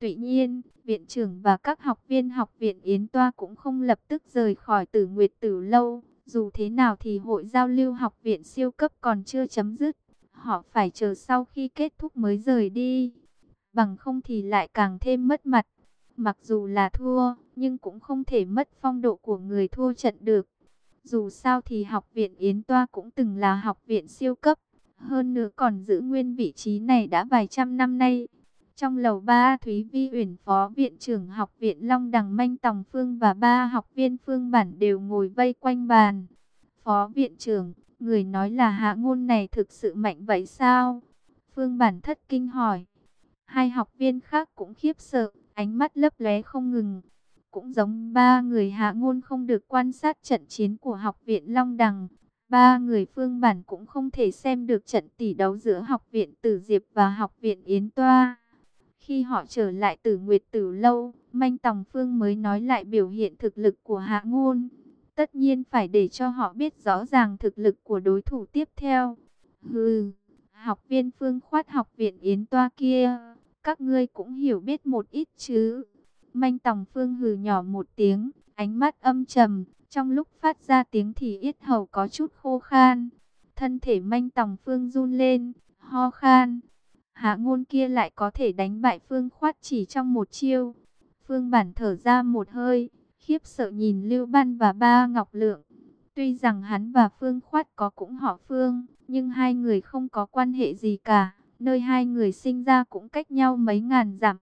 Tuy nhiên, viện trưởng và các học viên học viện Yến Toa cũng không lập tức rời khỏi Tử Nguyệt Tử Lâu. Dù thế nào thì hội giao lưu học viện siêu cấp còn chưa chấm dứt. Họ phải chờ sau khi kết thúc mới rời đi. Bằng không thì lại càng thêm mất mặt. Mặc dù là thua, nhưng cũng không thể mất phong độ của người thua trận được. Dù sao thì học viện Yến Toa cũng từng là học viện siêu cấp. Hơn nữa còn giữ nguyên vị trí này đã vài trăm năm nay. Trong lầu 3, Thúy Vi Uyển phó viện trưởng học viện Long Đằng Manh Tòng Phương và 3 học viên Phương Bản đều ngồi vây quanh bàn. Phó viện trưởng, người nói là Hạ Ngôn này thực sự mạnh vậy sao? Phương Bản thất kinh hỏi. Hai học viên khác cũng khiếp sợ, ánh mắt lấp lóe không ngừng. Cũng giống 3 người Hạ Ngôn không được quan sát trận chiến của học viện Long Đằng. 3 người Phương Bản cũng không thể xem được trận tỷ đấu giữa học viện Tử Diệp và học viện Yến Toa. Khi họ trở lại Tử Nguyệt Tử Lâu, Manh Tòng Phương mới nói lại biểu hiện thực lực của Hạ Ngôn. Tất nhiên phải để cho họ biết rõ ràng thực lực của đối thủ tiếp theo. Hừ, học viên Phương Khoát học viện Yến Toa kia, các ngươi cũng hiểu biết một ít chứ. Manh Tòng Phương hừ nhỏ một tiếng, ánh mắt âm trầm, trong lúc phát ra tiếng thì yết hầu có chút khô khan. Thân thể Manh Tòng Phương run lên, ho khan. Hạ Ngôn kia lại có thể đánh bại Phương Khoát chỉ trong một chiêu. Phương Bản thở ra một hơi, khiếp sợ nhìn Lưu Ban và Ba Ngọc Lượng. Tuy rằng hắn và Phương Khoát có cũng họ Phương, nhưng hai người không có quan hệ gì cả. Nơi hai người sinh ra cũng cách nhau mấy ngàn dặm.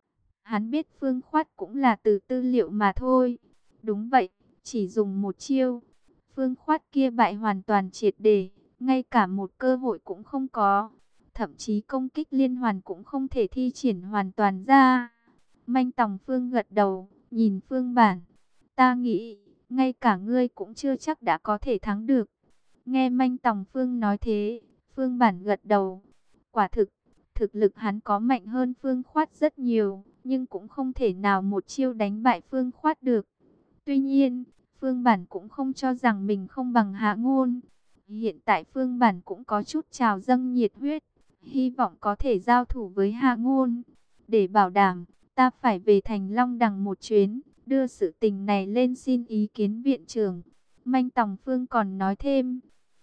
Hắn biết Phương Khoát cũng là từ tư liệu mà thôi. Đúng vậy, chỉ dùng một chiêu. Phương Khoát kia bại hoàn toàn triệt để, ngay cả một cơ hội cũng không có. Thậm chí công kích liên hoàn cũng không thể thi triển hoàn toàn ra. Manh Tòng Phương gật đầu, nhìn Phương Bản. Ta nghĩ, ngay cả ngươi cũng chưa chắc đã có thể thắng được. Nghe Manh Tòng Phương nói thế, Phương Bản gật đầu. Quả thực, thực lực hắn có mạnh hơn Phương Khoát rất nhiều, nhưng cũng không thể nào một chiêu đánh bại Phương Khoát được. Tuy nhiên, Phương Bản cũng không cho rằng mình không bằng Hạ Ngôn. Hiện tại Phương Bản cũng có chút trào dâng nhiệt huyết, hy vọng có thể giao thủ với Hạ Ngôn. Để bảo đảm, ta phải về thành Long Đằng một chuyến, đưa sự tình này lên xin ý kiến viện trưởng. Manh Tòng Phương còn nói thêm,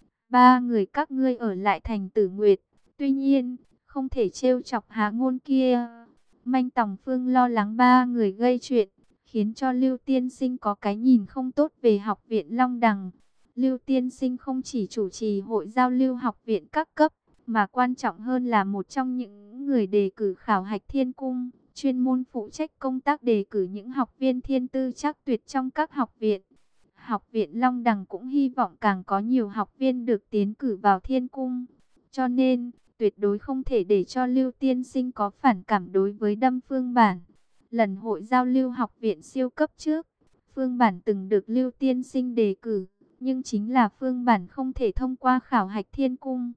3 người các ngươi ở lại thành Tử Nguyệt, tuy nhiên, không thể trêu chọc Hạ Ngôn kia. Manh Tòng Phương lo lắng 3 người gây chuyện, khiến cho Lưu Tiên Sinh có cái nhìn không tốt về học viện Long Đằng. Lưu Tiên Sinh không chỉ chủ trì hội giao lưu học viện các cấp, mà quan trọng hơn là một trong những người đề cử khảo hạch thiên cung, chuyên môn phụ trách công tác đề cử những học viên thiên tư chắc tuyệt trong các học viện. Học viện Long Đằng cũng hy vọng càng có nhiều học viên được tiến cử vào thiên cung. Cho nên, tuyệt đối không thể để cho Lưu Tiên Sinh có phản cảm đối với Đâm Phương Bản. Lần hội giao lưu học viện siêu cấp trước, Phương Bản từng được Lưu Tiên Sinh đề cử, nhưng chính là Phương Bản không thể thông qua khảo hạch thiên cung.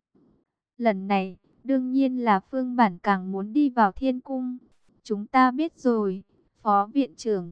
Lần này, đương nhiên là Phương Bản càng muốn đi vào thiên cung. Chúng ta biết rồi, Phó Viện trưởng.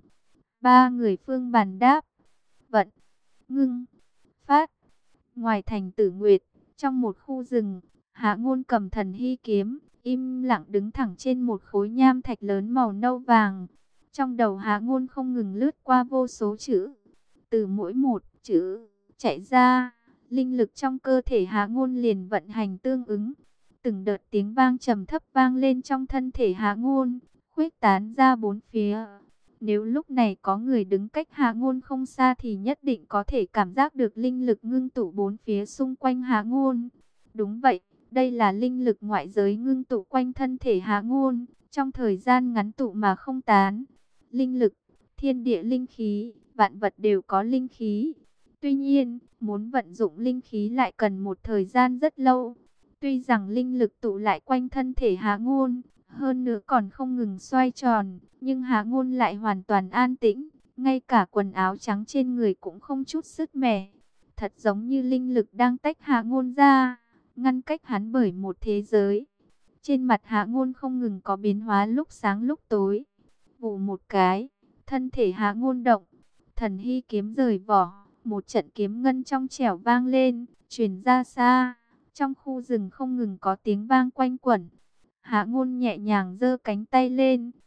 3 người Phương Bản đáp. Vận, Ngưng, Phát. Ngoài thành Tử Nguyệt, trong một khu rừng, Hạ Ngôn cầm thần hy kiếm, im lặng đứng thẳng trên một khối nham thạch lớn màu nâu vàng. Trong đầu Hạ Ngôn không ngừng lướt qua vô số chữ. Từ mỗi một chữ chạy ra, linh lực trong cơ thể Hạ Ngôn liền vận hành tương ứng. Từng đợt tiếng vang trầm thấp vang lên trong thân thể Hạ Ngôn, khuếch tán ra bốn phía. Nếu lúc này có người đứng cách Hạ Ngôn không xa thì nhất định có thể cảm giác được linh lực ngưng tụ bốn phía xung quanh Hạ Ngôn. Đúng vậy, đây là linh lực ngoại giới ngưng tụ quanh thân thể Hạ Ngôn, trong thời gian ngắn tụ mà không tán. Linh lực, thiên địa linh khí, vạn vật đều có linh khí. Tuy nhiên, muốn vận dụng linh khí lại cần một thời gian rất lâu. Tuy rằng linh lực tụ lại quanh thân thể Hạ Ngôn, hơn nữa còn không ngừng xoay tròn, nhưng Hạ Ngôn lại hoàn toàn an tĩnh, ngay cả quần áo trắng trên người cũng không chút sứt mẻ. Thật giống như linh lực đang tách Hạ Ngôn ra, ngăn cách hắn bởi một thế giới. Trên mặt Hạ Ngôn không ngừng có biến hóa lúc sáng lúc tối. Vù một cái, thân thể Hạ Ngôn động, thần hy kiếm rời vỏ, một trận kiếm ngân trong trẻo vang lên, truyền ra xa. Trong khu rừng không ngừng có tiếng vang quanh quẩn. Hạ Ngôn nhẹ nhàng giơ cánh tay lên.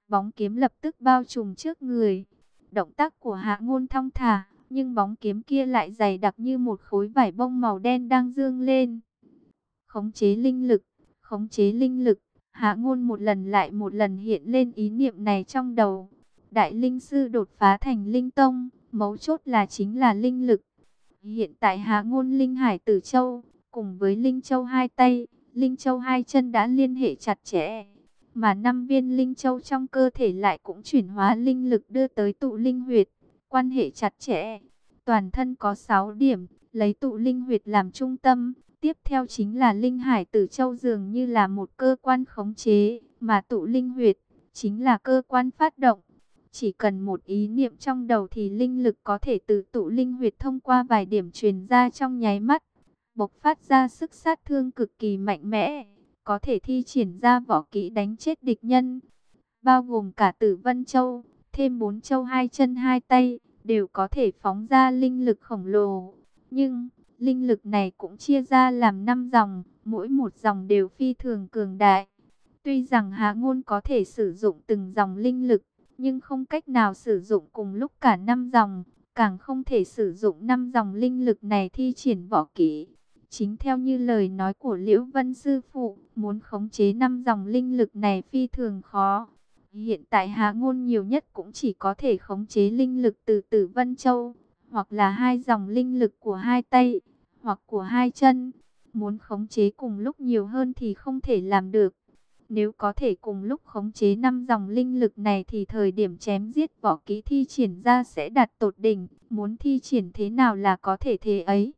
bóng kiếm lập tức bao trùm trước người. Động tác của Hạ Ngôn thong thả, nhưng bóng kiếm kia lại dày đặc như một khối vải bông màu đen đang dương lên. Khống chế linh lực, khống chế linh lực. Hạ Ngôn một lần lại một lần hiện lên ý niệm này trong đầu. Đại linh sư đột phá thành linh tông, mấu chốt là chính là linh lực. Hiện tại Hạ Ngôn linh hải tử châu, cùng với linh châu hai tay, linh châu hai chân đã liên hệ chặt chẽ. Mà 5 viên linh châu trong cơ thể lại cũng chuyển hóa linh lực đưa tới tụ linh huyệt, quan hệ chặt chẽ. Toàn thân có 6 điểm, lấy tụ linh huyệt làm trung tâm. Tiếp theo chính là linh hải tử châu dường như là một cơ quan khống chế, mà tụ linh huyệt chính là cơ quan phát động. Chỉ cần một ý niệm trong đầu thì linh lực có thể từ tụ linh huyệt thông qua vài điểm truyền ra trong nháy mắt, bộc phát ra sức sát thương cực kỳ mạnh mẽ, có thể thi triển ra võ kỹ đánh chết địch nhân, bao gồm cả Tử Vân Châu, thêm 4 châu hai chân hai tay, đều có thể phóng ra linh lực khổng lồ. Nhưng linh lực này cũng chia ra làm 5 dòng, mỗi một dòng đều phi thường cường đại. Tuy rằng Hạ Ngôn có thể sử dụng từng dòng linh lực, nhưng không cách nào sử dụng cùng lúc cả 5 dòng, càng không thể sử dụng 5 dòng linh lực này thi triển võ kỹ. Chính theo như lời nói của Liễu Vân sư phụ, muốn khống chế 5 dòng linh lực này phi thường khó. Hiện tại Hạ Ngôn nhiều nhất cũng chỉ có thể khống chế linh lực từ Tử Vân Châu, hoặc là 2 dòng linh lực của 2 tay, hoặc của 2 chân. Muốn khống chế cùng lúc nhiều hơn thì không thể làm được. Nếu có thể cùng lúc khống chế 5 dòng linh lực này thì thời điểm chém giết võ kỹ thi triển ra sẽ đạt tột đỉnh. Muốn thi triển thế nào là có thể thế ấy.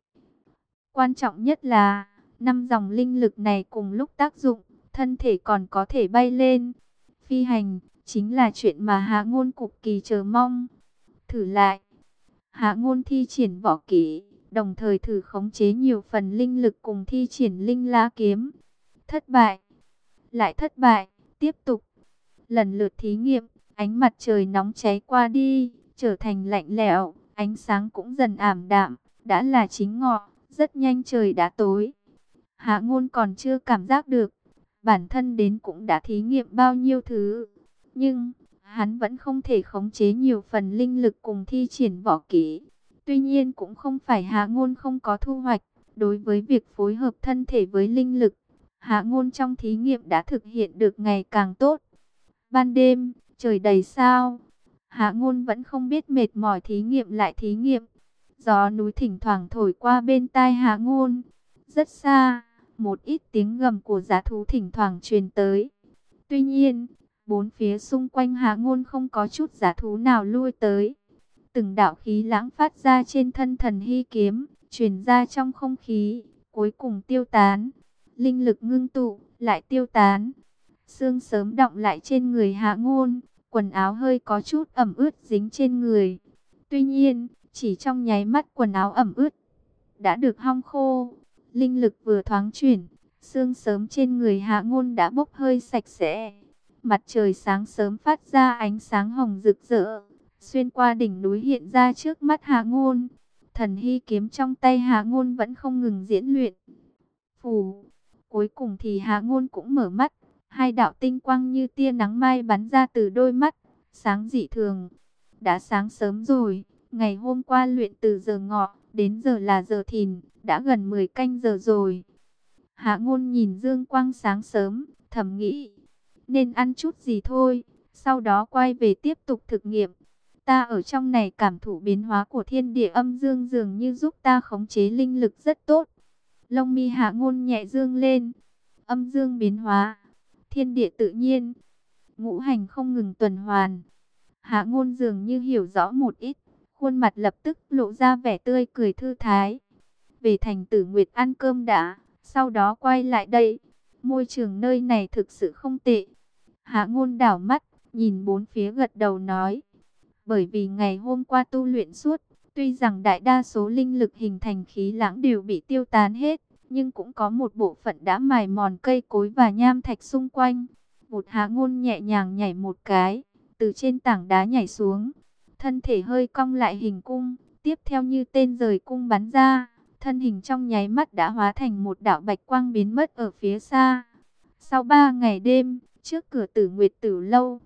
Quan trọng nhất là 5 dòng linh lực này cùng lúc tác dụng, thân thể còn có thể bay lên. Phi hành chính là chuyện mà Hạ Ngôn cực kỳ chờ mong. Thử lại. Hạ Ngôn thi triển võ kỹ, đồng thời thử khống chế nhiều phần linh lực cùng thi triển linh lá kiếm. Thất bại. Lại thất bại, tiếp tục. Lần lượt thí nghiệm, ánh mặt trời nóng cháy qua đi, trở thành lạnh lẽo, ánh sáng cũng dần ảm đạm, đã là chính ngọ, rất nhanh trời đã tối. Hạ Ngôn còn chưa cảm giác được, bản thân đến cũng đã thí nghiệm bao nhiêu thứ, nhưng hắn vẫn không thể khống chế nhiều phần linh lực cùng thi triển võ kỹ. Tuy nhiên cũng không phải Hạ Ngôn không có thu hoạch, đối với việc phối hợp thân thể với linh lực, Hạ Ngôn trong thí nghiệm đã thực hiện được ngày càng tốt. Ban đêm, trời đầy sao. Hạ Ngôn vẫn không biết mệt mỏi thí nghiệm lại thí nghiệm. Gió núi thỉnh thoảng thổi qua bên tai Hạ Ngôn. Rất xa, một ít tiếng gầm của dã thú thỉnh thoảng truyền tới. Tuy nhiên, bốn phía xung quanh Hạ Ngôn không có chút dã thú nào lui tới. Từng đạo khí lãng phát ra trên thân thần hy kiếm, truyền ra trong không khí, cuối cùng tiêu tán. Linh lực ngưng tụ, lại tiêu tán. Sương sớm đọng lại trên người Hạ Ngôn, quần áo hơi có chút ẩm ướt dính trên người. Tuy nhiên, chỉ trong nháy mắt quần áo ẩm ướt đã được hong khô. Linh lực vừa thoáng chuyển, sương sớm trên người Hạ Ngôn đã bốc hơi sạch sẽ. Mặt trời sáng sớm phát ra ánh sáng hồng rực rỡ, xuyên qua đỉnh núi hiện ra trước mắt Hạ Ngôn. Thần hy kiếm trong tay Hạ Ngôn vẫn không ngừng diễn luyện. Phù. Cuối cùng thì Hạ Ngôn cũng mở mắt, hai đạo tinh quang như tia nắng mai bắn ra từ đôi mắt, sáng dị thường. Đã sáng sớm rồi, ngày hôm qua luyện từ giờ ngọ, đến giờ là giờ thìn, đã gần 10 canh giờ rồi. Hạ Ngôn nhìn dương quang sáng sớm, thầm nghĩ, nên ăn chút gì thôi, sau đó quay về tiếp tục thực nghiệm. Ta ở trong này cảm thụ biến hóa của thiên địa âm dương dường như giúp ta khống chế linh lực rất tốt. Lông mi Hạ Ngôn nhẹ dương lên, âm dương biến hóa, thiên địa tự nhiên, ngũ hành không ngừng tuần hoàn. Hạ Ngôn dường như hiểu rõ một ít, khuôn mặt lập tức lộ ra vẻ tươi cười thư thái. Về thành Tử Nguyệt ăn cơm đã, sau đó quay lại đây. Môi trường nơi này thực sự không tệ. Hạ Ngôn đảo mắt, nhìn bốn phía gật đầu nói. Bởi vì ngày hôm qua tu luyện suốt, tuy rằng đại đa số linh lực hình thành khí lãng đều bị tiêu tán hết, nhưng cũng có một bộ phận đã mài mòn cây cối và nham thạch xung quanh. Một Hạ Ngôn nhẹ nhàng nhảy một cái, từ trên tảng đá nhảy xuống. Thân thể hơi cong lại hình cung, tiếp theo như tên rời cung bắn ra. Thân hình trong nháy mắt đã hóa thành một đạo bạch quang biến mất ở phía xa. Sau 3 ngày đêm, trước cửa Tử Nguyệt Tử lâu,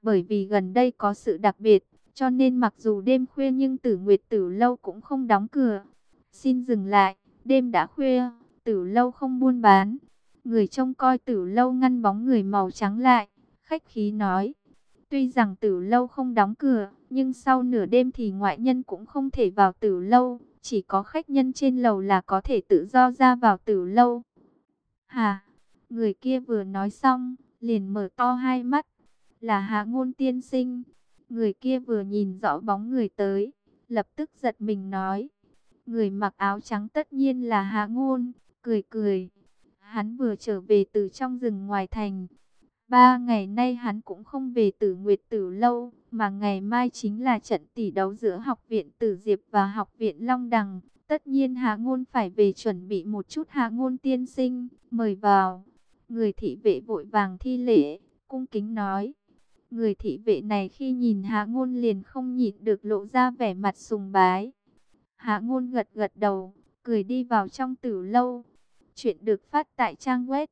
Bởi vì gần đây có sự đặc biệt, cho nên mặc dù đêm khuya nhưng Tử Nguyệt Tử lâu cũng không đóng cửa. Xin dừng lại, đêm đã khuya, Tử lâu không buôn bán. Người trông coi Tử lâu ngăn bóng người màu trắng lại, khách khí nói. Tuy rằng Tử lâu không đóng cửa, nhưng sau nửa đêm thì ngoại nhân cũng không thể vào Tử lâu. Chỉ có khách nhân trên lầu là có thể tự do ra vào Tử lâu. Hà, người kia vừa nói xong, liền mở to hai mắt. Là Hạ Ngôn tiên sinh. Người kia vừa nhìn rõ bóng người tới, lập tức giật mình nói. Người mặc áo trắng tất nhiên là Hạ Ngôn, cười cười. Hắn vừa trở về từ trong rừng ngoài thành. 3 ngày nay hắn cũng không về Tử Nguyệt Tử lâu, mà ngày mai chính là trận tỷ đấu giữa Học viện Tử Diệp và Học viện Long Đằng. Tất nhiên Hạ Ngôn phải về chuẩn bị một chút. Hạ Ngôn tiên sinh, mời vào. Người thị vệ vội vàng thi lễ, cung kính nói. Người thị vệ này khi nhìn Hạ Ngôn liền không nhịn được lộ ra vẻ mặt sùng bái. Hạ Ngôn gật gật đầu, cười đi vào trong Tử lâu. Chuyện được phát tại trang web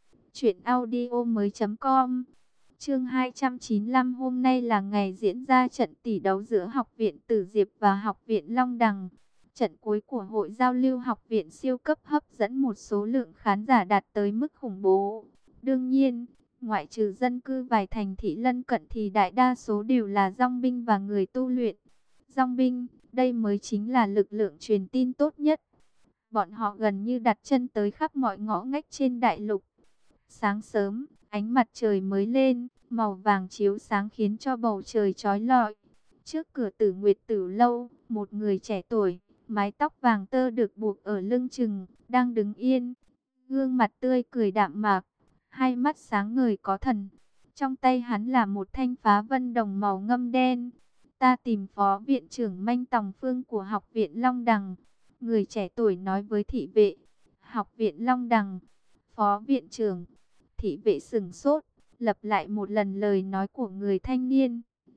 truyệnaudiomoi.com. Chương 295, hôm nay là ngày diễn ra trận tỷ đấu giữa Học viện Tử Diệp và Học viện Long Đằng. Trận cuối của hội giao lưu Học viện siêu cấp hấp dẫn một số lượng khán giả đạt tới mức khủng bố. Đương nhiên, ngoại trừ dân cư vài thành thị lân cận thì đại đa số đều là dòng binh và người tu luyện. Dòng binh, đây mới chính là lực lượng truyền tin tốt nhất. Bọn họ gần như đặt chân tới khắp mọi ngõ ngách trên đại lục. Sáng sớm, ánh mặt trời mới lên, màu vàng chiếu sáng khiến cho bầu trời chói lọi. Trước cửa Tử Nguyệt Tử lâu, một người trẻ tuổi, mái tóc vàng tơ được buộc ở lưng chừng, đang đứng yên. Gương mặt tươi cười đạm mạc, hai mắt sáng ngời có thần. Trong tay hắn là một thanh phá vân đồng màu ngâm đen. Ta tìm phó viện trưởng Manh Tòng Phương của Học viện Long Đằng. Người trẻ tuổi nói với thị vệ. Học viện Long Đằng, phó viện trưởng. Thị vệ sững sốt, lặp lại một lần lời nói của người thanh niên.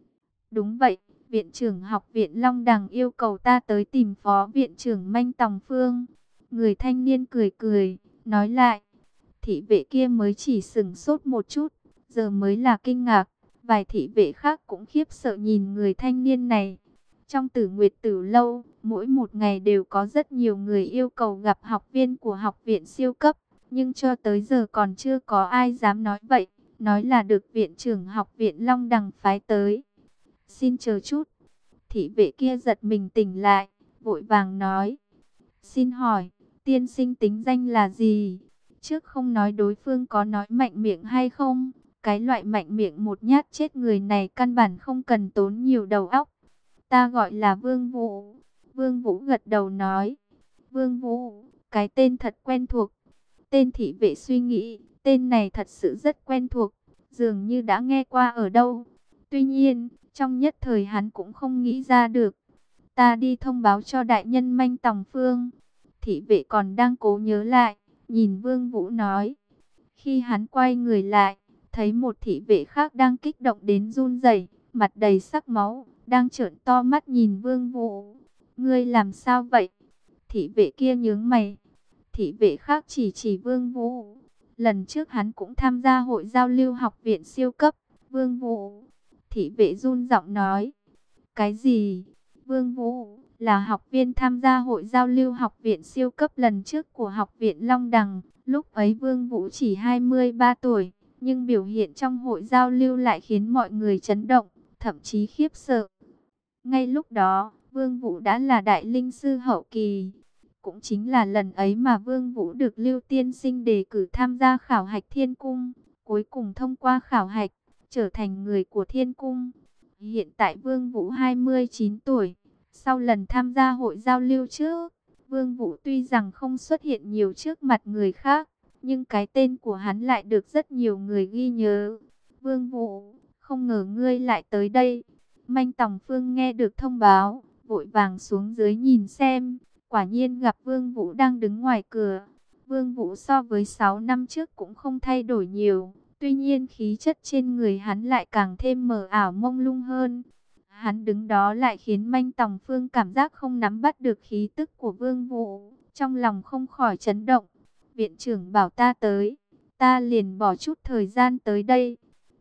Đúng vậy, viện trưởng Học viện Long Đằng yêu cầu ta tới tìm phó viện trưởng Manh Tòng Phương. Người thanh niên cười cười, nói lại. Thị vệ kia mới chỉ sững sốt một chút, giờ mới là kinh ngạc. Vài thị vệ khác cũng khiếp sợ nhìn người thanh niên này. Trong Tử Nguyệt Tử lâu, mỗi một ngày đều có rất nhiều người yêu cầu gặp học viên của học viện siêu cấp. Nhưng cho tới giờ còn chưa có ai dám nói vậy, nói là được viện trưởng Học viện Long Đằng phái tới. Xin chờ chút. Thị vệ kia giật mình tỉnh lại, vội vàng nói. Xin hỏi, tiên sinh tính danh là gì? Trước không nói đối phương có nói mạnh miệng hay không, cái loại mạnh miệng một nhát chết người này căn bản không cần tốn nhiều đầu óc. Ta gọi là Vương Vũ. Vương Vũ gật đầu nói. Vương Vũ, cái tên thật quen thuộc. Tên thị vệ suy nghĩ, tên này thật sự rất quen thuộc, dường như đã nghe qua ở đâu. Tuy nhiên, trong nhất thời hắn cũng không nghĩ ra được. Ta đi thông báo cho đại nhân Manh Tòng Phương. Thị vệ còn đang cố nhớ lại, nhìn Vương Vũ nói. Khi hắn quay người lại, thấy một thị vệ khác đang kích động đến run rẩy, mặt đầy sắc máu, đang trợn to mắt nhìn Vương Vũ. Ngươi làm sao vậy? Thị vệ kia nhướng mày. Thị vệ khác chỉ Vương Vũ. Lần trước hắn cũng tham gia hội giao lưu Học viện siêu cấp. Vương Vũ. Thị vệ run giọng nói. Cái gì? Vương Vũ là học viên tham gia hội giao lưu Học viện siêu cấp lần trước của Học viện Long Đằng. Lúc ấy Vương Vũ chỉ 23 tuổi, nhưng biểu hiện trong hội giao lưu lại khiến mọi người chấn động, thậm chí khiếp sợ. Ngay lúc đó, Vương Vũ đã là đại linh sư hậu kỳ. Cũng chính là lần ấy mà Vương Vũ được Lưu Tiên Sinh đề cử tham gia khảo hạch Thiên Cung. Cuối cùng thông qua khảo hạch, trở thành người của Thiên Cung. Hiện tại Vương Vũ 29 tuổi. Sau lần tham gia hội giao lưu trước, Vương Vũ tuy rằng không xuất hiện nhiều trước mặt người khác, nhưng cái tên của hắn lại được rất nhiều người ghi nhớ. Vương Vũ, không ngờ ngươi lại tới đây. Manh Tòng Phương nghe được thông báo, vội vàng xuống dưới nhìn xem. Quả nhiên gặp Vương Vũ đang đứng ngoài cửa. Vương Vũ so với 6 năm trước cũng không thay đổi nhiều. Tuy nhiên khí chất trên người hắn lại càng thêm mờ ảo mông lung hơn. Hắn đứng đó lại khiến Manh Tòng Phương cảm giác không nắm bắt được khí tức của Vương Vũ. Trong lòng không khỏi chấn động. Viện trưởng bảo ta tới, ta liền bỏ chút thời gian tới đây.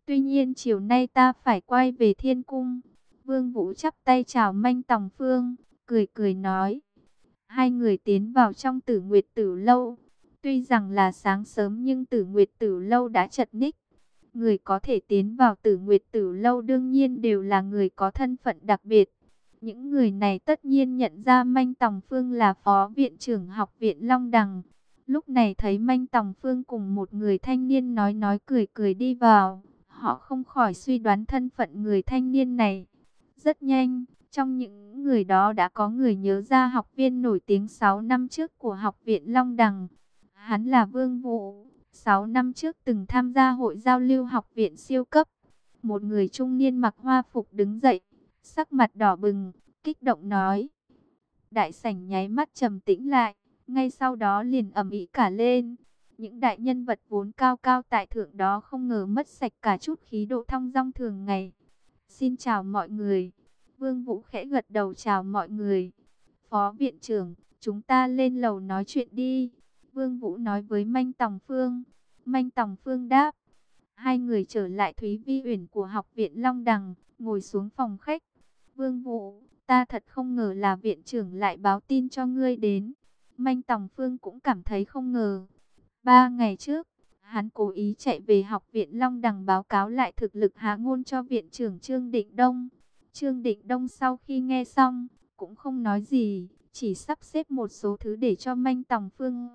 Tuy nhiên chiều nay ta phải quay về thiên cung. Vương Vũ chắp tay chào Manh Tòng Phương, cười cười nói. Hai người tiến vào trong Tử Nguyệt Tử Lâu. Tuy rằng là sáng sớm nhưng Tử Nguyệt Tử Lâu đã chật ních. Người có thể tiến vào Tử Nguyệt Tử Lâu đương nhiên đều là người có thân phận đặc biệt. Những người này tất nhiên nhận ra Manh Tòng Phương là phó viện trưởng học viện Long Đằng. Lúc này thấy Manh Tòng Phương cùng một người thanh niên nói cười cười đi vào. Họ không khỏi suy đoán thân phận người thanh niên này. Rất nhanh, trong những người đó đã có người nhớ ra học viên nổi tiếng 6 năm trước của học viện Long Đằng. Hắn là Vương Vũ, 6 năm trước từng tham gia hội giao lưu học viện siêu cấp. Một người trung niên mặc hoa phục đứng dậy, sắc mặt đỏ bừng, kích động nói. Đại sảnh nháy mắt trầm tĩnh lại, ngay sau đó liền ầm ĩ cả lên. Những đại nhân vật vốn cao cao tại thượng đó không ngờ mất sạch cả chút khí độ thong dong thường ngày. Xin chào mọi người. Vương Vũ khẽ gật đầu chào mọi người. Phó viện trưởng, chúng ta lên lầu nói chuyện đi. Vương Vũ nói với Manh Tòng Phương. Manh Tòng Phương đáp. Hai người trở lại Thúy Vi Uyển của học viện Long Đằng, ngồi xuống phòng khách. Vương Vũ, ta thật không ngờ là viện trưởng lại báo tin cho ngươi đến. Manh Tòng Phương cũng cảm thấy không ngờ. 3 ngày trước, hắn cố ý chạy về học viện Long Đằng báo cáo lại thực lực hạ ngôn cho viện trưởng Trương Định Đông. Trương Định Đông sau khi nghe xong, cũng không nói gì, chỉ sắp xếp một số thứ để cho Manh Tòng Phương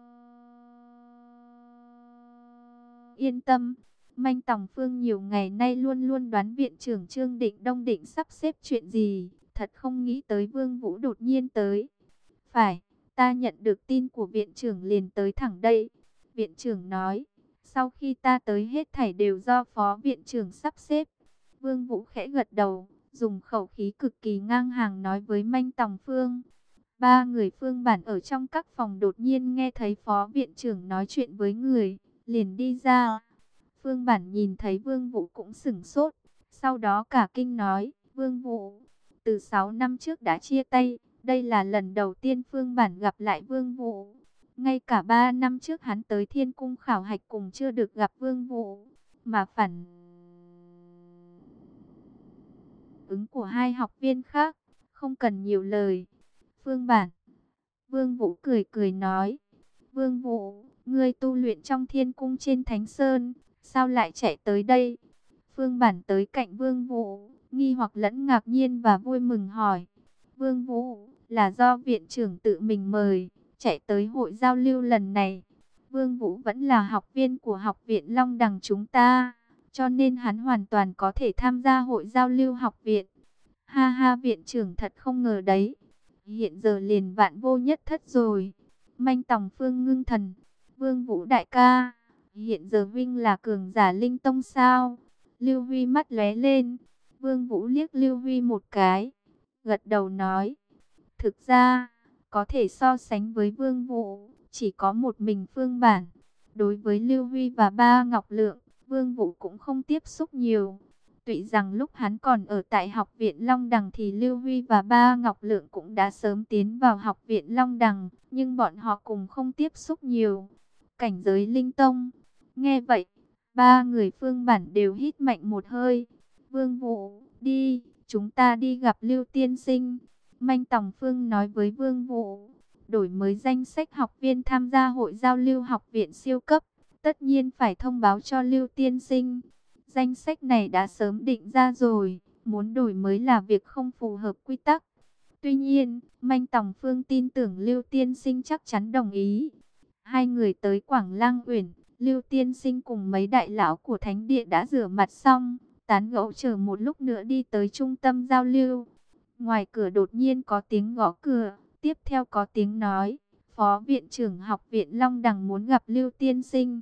yên tâm. Manh Tòng Phương nhiều ngày nay luôn luôn đoán viện trưởng Trương Định Đông định sắp xếp chuyện gì, thật không nghĩ tới Vương Vũ đột nhiên tới. Phải, ta nhận được tin của viện trưởng liền tới thẳng đây. Viện trưởng nói, sau khi ta tới hết thảy đều do phó viện trưởng sắp xếp. Vương Vũ khẽ gật đầu, dùng khẩu khí cực kỳ ngang hàng nói với Manh Tòng Phương. Ba người Phương Bản ở trong các phòng đột nhiên nghe thấy phó viện trưởng nói chuyện với người, liền đi ra. Phương Bản nhìn thấy Vương Vũ cũng sửng sốt, sau đó cả kinh nói, Vương Vũ, từ 6 năm trước đã chia tay, đây là lần đầu tiên Phương Bản gặp lại Vương Vũ. Ngay cả 3 năm trước hắn tới Thiên Cung khảo hạch cùng chưa được gặp Vương Vũ, mà phản ứng của hai học viên khác, không cần nhiều lời. Phương Bản, Vương Vũ cười cười nói, Vương Vũ, ngươi tu luyện trong Thiên Cung trên Thánh Sơn, sao lại chạy tới đây? Phương Bản tới cạnh Vương Vũ, nghi hoặc lẫn ngạc nhiên và vui mừng hỏi. Vương Vũ, là do viện trưởng tự mình mời, chạy tới hội giao lưu lần này. Vương Vũ vẫn là học viên của học viện Long Đằng chúng ta, cho nên hắn hoàn toàn có thể tham gia hội giao lưu học viện. Ha ha, viện trưởng thật không ngờ đấy. Hiện giờ liền vạn vô nhất thất rồi. Manh Tòng Phương ngưng thần. Vương Vũ đại ca, hiện giờ Vinh là cường giả linh tông sao? Lưu Huy mắt lóe lên. Vương Vũ liếc Lưu Huy một cái, gật đầu nói. Thực ra, có thể so sánh với Vương Vũ, chỉ có một mình Phương Bản. Đối với Lưu Huy và Ba Ngọc Lượng, Vương Vũ cũng không tiếp xúc nhiều. Tuy rằng lúc hắn còn ở tại học viện Long Đằng thì Lưu Huy và Ba Ngọc Lượng cũng đã sớm tiến vào học viện Long Đằng, nhưng bọn họ cùng không tiếp xúc nhiều. Cảnh giới linh tông. Nghe vậy, ba người Phương Bản đều hít mạnh một hơi. Vương Vũ, đi, chúng ta đi gặp Lưu tiên sinh. Manh Tòng Phương nói với Vương Vũ, đổi mới danh sách học viên tham gia hội giao lưu học viện siêu cấp, tất nhiên phải thông báo cho Lưu tiên sinh. Danh sách này đã sớm định ra rồi, muốn đổi mới là việc không phù hợp quy tắc. Tuy nhiên, Manh Tòng Phương tin tưởng Lưu tiên sinh chắc chắn đồng ý. Hai người tới Quảng Lăng Uyển, Lưu tiên sinh cùng mấy đại lão của thánh địa đã rửa mặt xong, tán gẫu chờ một lúc nữa đi tới trung tâm giao lưu. Ngoài cửa đột nhiên có tiếng gõ cửa, tiếp theo có tiếng nói, phó viện trưởng học viện Long Đằng muốn gặp Lưu tiên sinh.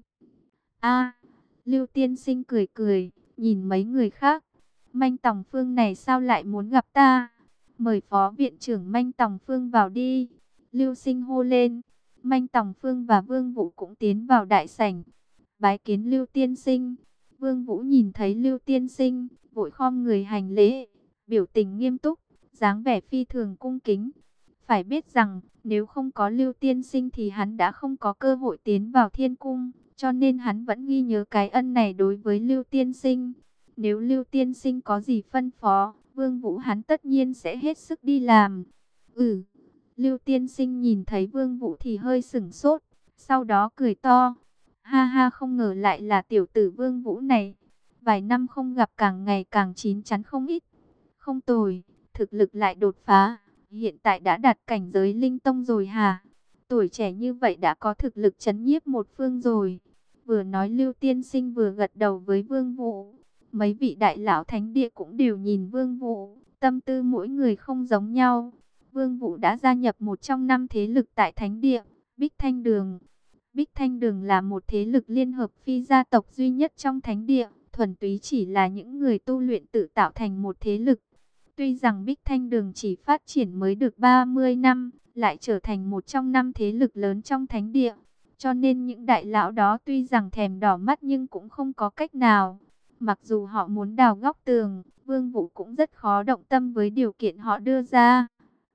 A, Lưu tiên sinh cười cười, nhìn mấy người khác. Manh Tòng Phương này sao lại muốn gặp ta? Mời phó viện trưởng Manh Tòng Phương vào đi. Lưu Sinh hô lên. Manh Tòng Phương và Vương Vũ cũng tiến vào đại sảnh. Bái kiến Lưu tiên sinh. Vương Vũ nhìn thấy Lưu tiên sinh, vội khom người hành lễ, biểu tình nghiêm túc, dáng vẻ phi thường cung kính. Phải biết rằng, nếu không có Lưu tiên sinh thì hắn đã không có cơ hội tiến vào Thiên Cung, cho nên hắn vẫn ghi nhớ cái ân này đối với Lưu tiên sinh. Nếu Lưu tiên sinh có gì phân phó, Vương Vũ hắn tất nhiên sẽ hết sức đi làm. Ừ. Lưu tiên sinh nhìn thấy Vương Vũ thì hơi sửng sốt, sau đó cười to. Ha ha, không ngờ lại là tiểu tử Vương Vũ này. Vài năm không gặp càng ngày càng chín chắn không ít. Không tồi, thực lực lại đột phá. Hiện tại đã đạt cảnh giới linh tông rồi hả? Tuổi trẻ như vậy đã có thực lực trấn nhiếp một phương rồi. Vừa nói Lưu tiên sinh vừa gật đầu với Vương Vũ. Mấy vị đại lão thánh địa cũng đều nhìn Vương Vũ. Tâm tư mỗi người không giống nhau. Vương Vũ đã gia nhập một trong 5 thế lực tại thánh địa, Bích Thanh Đường. Bích Thanh Đường là một thế lực liên hợp phi gia tộc duy nhất trong thánh địa, thuần túy chỉ là những người tu luyện tự tạo thành một thế lực. Tuy rằng Bích Thanh Đường chỉ phát triển mới được 30 năm, lại trở thành một trong 5 thế lực lớn trong thánh địa. Cho nên những đại lão đó tuy rằng thèm đỏ mắt nhưng cũng không có cách nào. Mặc dù họ muốn đào góc tường, Vương Vũ cũng rất khó động tâm với điều kiện họ đưa ra.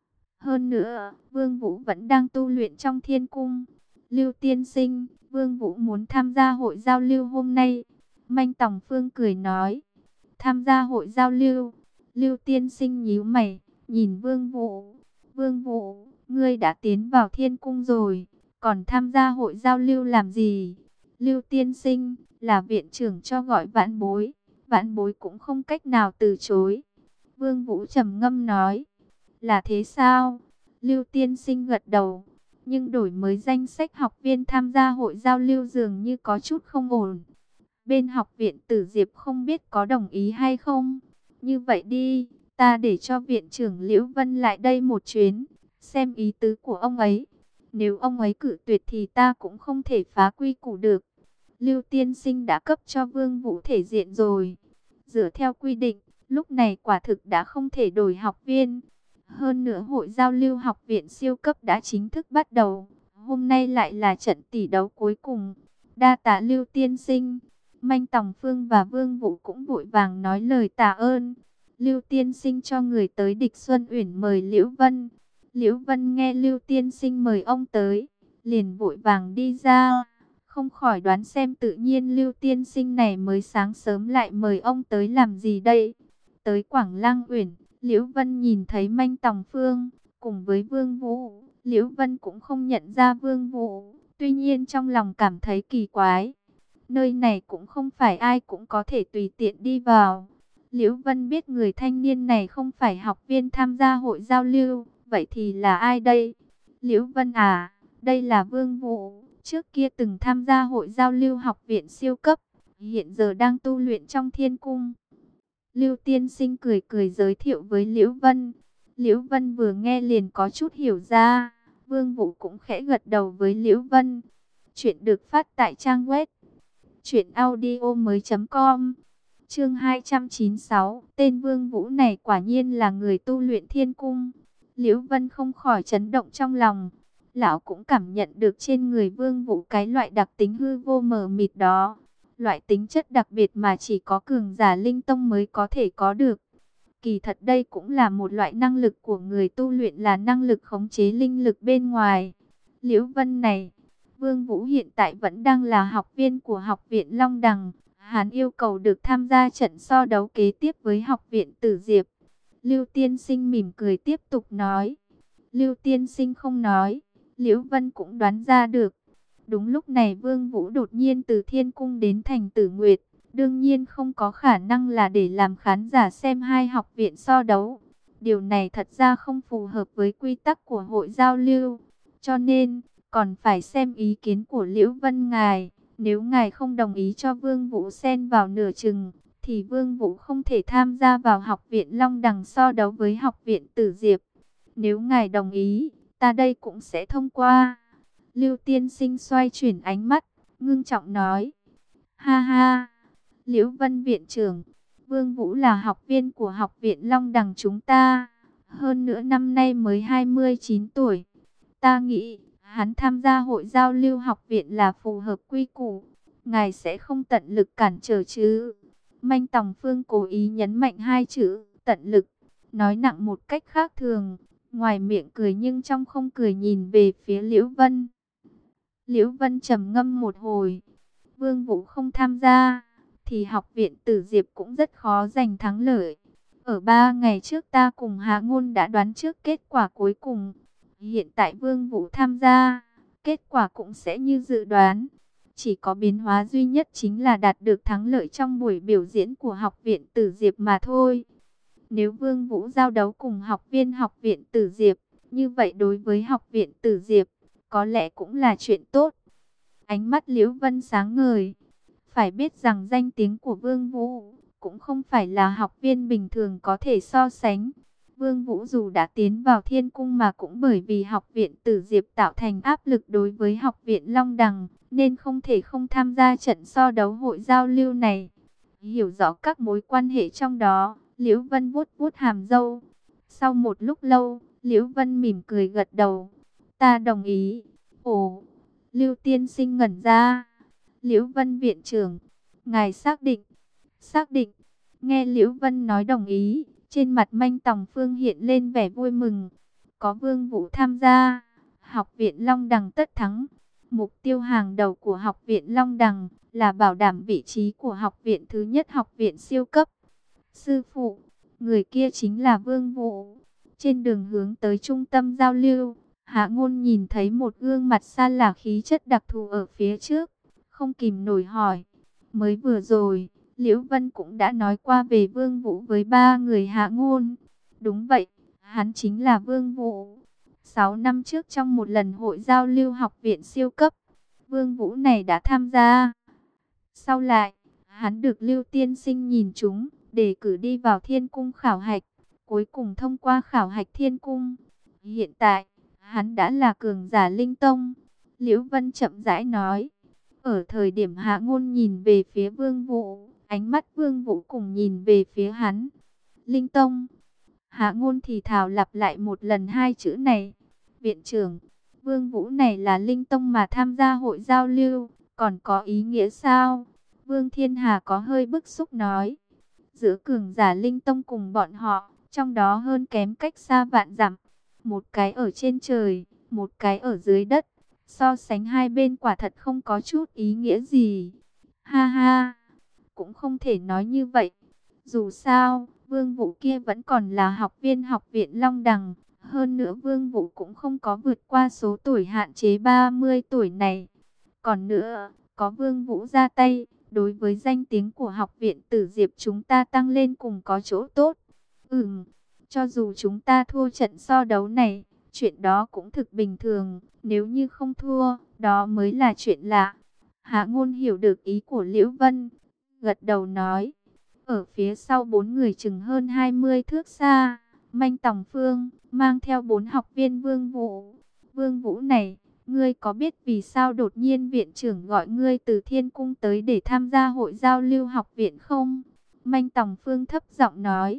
Hơn nữa, Vương Vũ vẫn đang tu luyện trong thiên cung. Lưu tiên sinh, Vương Vũ muốn tham gia hội giao lưu hôm nay. Manh Tòng Phương cười nói. Tham gia hội giao lưu. Lưu tiên sinh nhíu mày, nhìn Vương Vũ. Vương Vũ, ngươi đã tiến vào thiên cung rồi, còn tham gia hội giao lưu làm gì? Lưu tiên sinh, là viện trưởng cho gọi vãn bối. Vãn bối cũng không cách nào từ chối. Vương Vũ trầm ngâm nói. Là thế sao? Lưu tiên sinh gật đầu. Nhưng đổi mới danh sách học viên tham gia hội giao lưu dường như có chút không ổn. Bên học viện Tử Diệp không biết có đồng ý hay không? Như vậy đi, ta để cho viện trưởng Liễu Vân lại đây một chuyến, xem ý tứ của ông ấy. Nếu ông ấy cự tuyệt thì ta cũng không thể phá quy củ được. Lưu tiên sinh đã cấp cho Vương Vũ thể diện rồi. Dựa theo quy định, lúc này quả thực đã không thể đổi học viên. Hơn nữa hội giao lưu học viện siêu cấp đã chính thức bắt đầu. Hôm nay lại là trận tỷ đấu cuối cùng. Đa tạ Lưu tiên sinh. Manh Tòng Phương và Vương Vũ cũng vội vàng nói lời tạ ơn. Lưu tiên sinh cho người tới Địch Xuân Uyển mời Liễu Vân. Liễu Vân nghe Lưu tiên sinh mời ông tới, liền vội vàng đi ra. Không khỏi đoán xem tự nhiên Lưu tiên sinh này mới sáng sớm lại mời ông tới làm gì đây. Tới Quảng Lăng Uyển, Liễu Vân nhìn thấy Manh Tòng Phương cùng với Vương Vũ. Liễu Vân cũng không nhận ra Vương Vũ, tuy nhiên trong lòng cảm thấy kỳ quái. Nơi này cũng không phải ai cũng có thể tùy tiện đi vào. Liễu Vân biết người thanh niên này không phải học viên tham gia hội giao lưu, vậy thì là ai đây? Liễu Vân à, đây là Vương Vũ, trước kia từng tham gia hội giao lưu học viện siêu cấp, hiện giờ đang tu luyện trong thiên cung. Lưu tiên sinh cười cười giới thiệu với Liễu Vân. Liễu Vân vừa nghe liền có chút hiểu ra, Vương Vũ cũng khẽ gật đầu với Liễu Vân. Chuyện được phát tại trang web truyệnaudiomoi.com. Chương 296, tên Vương Vũ này quả nhiên là người tu luyện thiên cung. Liễu Vân không khỏi chấn động trong lòng. Lão cũng cảm nhận được trên người Vương Vũ cái loại đặc tính hư vô mờ mịt đó. Loại tính chất đặc biệt mà chỉ có cường giả linh tông mới có thể có được. Kỳ thật đây cũng là một loại năng lực của người tu luyện, là năng lực khống chế linh lực bên ngoài. Liễu Vân này, Vương Vũ hiện tại vẫn đang là học viên của học viện Long Đằng. Hắn yêu cầu được tham gia trận so đấu kế tiếp với học viện Tử Diệp. Lưu tiên sinh mỉm cười tiếp tục nói. Lưu tiên sinh không nói, Liễu Vân cũng đoán ra được. Đúng lúc này Vương Vũ đột nhiên từ thiên cung đến thành Tử Nguyệt. Đương nhiên không có khả năng là để làm khán giả xem hai học viện so đấu. Điều này thật ra không phù hợp với quy tắc của hội giao lưu. Cho nên, còn phải xem ý kiến của Liễu Vân ngài. Nếu ngài không đồng ý cho Vương Vũ xen vào nửa chừng, thì Vương Vũ không thể tham gia vào học viện Long Đằng so đấu với học viện Tử Diệp. Nếu ngài đồng ý, ta đây cũng sẽ thông qua. Lưu tiên sinh xoay chuyển ánh mắt, ngưng trọng nói. Ha ha, Liễu Vân viện trưởng, Vương Vũ là học viên của học viện Long Đằng chúng ta. Hơn nữa năm nay mới 29 tuổi. Ta nghĩ hắn tham gia hội giao lưu học viện là phù hợp quy củ. Ngài sẽ không tận lực cản trở chứ? Manh Tòng Phương cố ý nhấn mạnh hai chữ tận lực, nói nặng một cách khác thường. Ngoài miệng cười nhưng trong không cười, nhìn về phía Liễu Vân. Liễu Vân trầm ngâm một hồi. Vương Vũ không tham gia thì học viện Tử Diệp cũng rất khó giành thắng lợi. Ở 3 ngày trước ta cùng Hạ Ngôn đã đoán trước kết quả cuối cùng. Hiện tại Vương Vũ tham gia, kết quả cũng sẽ như dự đoán. Chỉ có biến hóa duy nhất chính là đạt được thắng lợi trong buổi biểu diễn của học viện Tử Diệp mà thôi. Nếu Vương Vũ giao đấu cùng học viên học viện Tử Diệp, như vậy đối với học viện Tử Diệp, có lẽ cũng là chuyện tốt. Ánh mắt Liễu Vân sáng ngời. Phải biết rằng danh tiếng của Vương Vũ cũng không phải là học viên bình thường có thể so sánh. Vương Vũ dù đã tiến vào thiên cung mà cũng bởi vì học viện Tử Diệp tạo thành áp lực đối với học viện Long Đằng, nên không thể không tham gia trận so đấu hội giao lưu này. Hiểu rõ các mối quan hệ trong đó, Liễu Vân vuốt vuốt hàm râu. Sau một lúc lâu, Liễu Vân mỉm cười gật đầu. Ta đồng ý. Ồ, Lưu tiên sinh ngẩn ra. Liễu Vân viện trưởng, ngài xác định. Xác định. Nghe Liễu Vân nói đồng ý, trên mặt Manh Tòng Phương hiện lên vẻ vui mừng. Có Vương Vũ tham gia, học viện Long Đằng tất thắng. Mục tiêu hàng đầu của học viện Long Đằng là bảo đảm vị trí của học viện thứ nhất, học viện siêu cấp. Sư phụ, người kia chính là Vương Vũ. Trên đường hướng tới trung tâm giao lưu, Hạ Ngôn nhìn thấy một gương mặt xa lạ khí chất đặc thù ở phía trước, không kìm nổi hỏi. Mới vừa rồi, Liễu Vân cũng đã nói qua về Vương Vũ với ba người Hạ Ngôn. Đúng vậy, hắn chính là Vương Vũ. 6 năm trước trong một lần hội giao lưu học viện siêu cấp, Vương Vũ này đã tham gia. Sau lại, hắn được Lưu tiên sinh nhìn trúng, đề cử đi vào thiên cung khảo hạch, cuối cùng thông qua khảo hạch thiên cung. Hiện tại, hắn đã là cường giả linh tông. Liễu Vân chậm rãi nói. Ở thời điểm Hạ Ngôn nhìn về phía Vương Vũ, ánh mắt Vương Vũ cùng nhìn về phía hắn. Linh tông. Hạ Ngôn thì thào lặp lại một lần hai chữ này. Viện trưởng, Vương Vũ này là linh tông mà tham gia hội giao lưu, còn có ý nghĩa sao? Vương Thiên Hà có hơi bức xúc nói. Giữa cường giả linh tông cùng bọn họ, trong đó hơn kém cách xa vạn dặm. Một cái ở trên trời, một cái ở dưới đất. So sánh hai bên quả thật không có chút ý nghĩa gì. Ha ha, cũng không thể nói như vậy. Dù sao, Vương Vũ kia vẫn còn là học viên học viện Long Đằng. Hơn nữa Vương Vũ cũng không có vượt qua số tuổi hạn chế 30 tuổi này. Còn nữa, có Vương Vũ ra tay, đối với danh tiếng của học viện Tử Diệp chúng ta tăng lên cùng có chỗ tốt. Cho dù chúng ta thua trận so đấu này, chuyện đó cũng thực bình thường. Nếu như không thua, đó mới là chuyện lạ. Hạ Ngôn hiểu được ý của Liễu Vân, gật đầu nói. Ở phía sau bốn người chừng hơn 20 thước xa, Manh Tòng Phương mang theo 4 học viên Vương Vũ. Vương Vũ này, ngươi có biết vì sao đột nhiên viện trưởng gọi ngươi từ thiên cung tới để tham gia hội giao lưu học viện không? Manh Tòng Phương thấp giọng nói.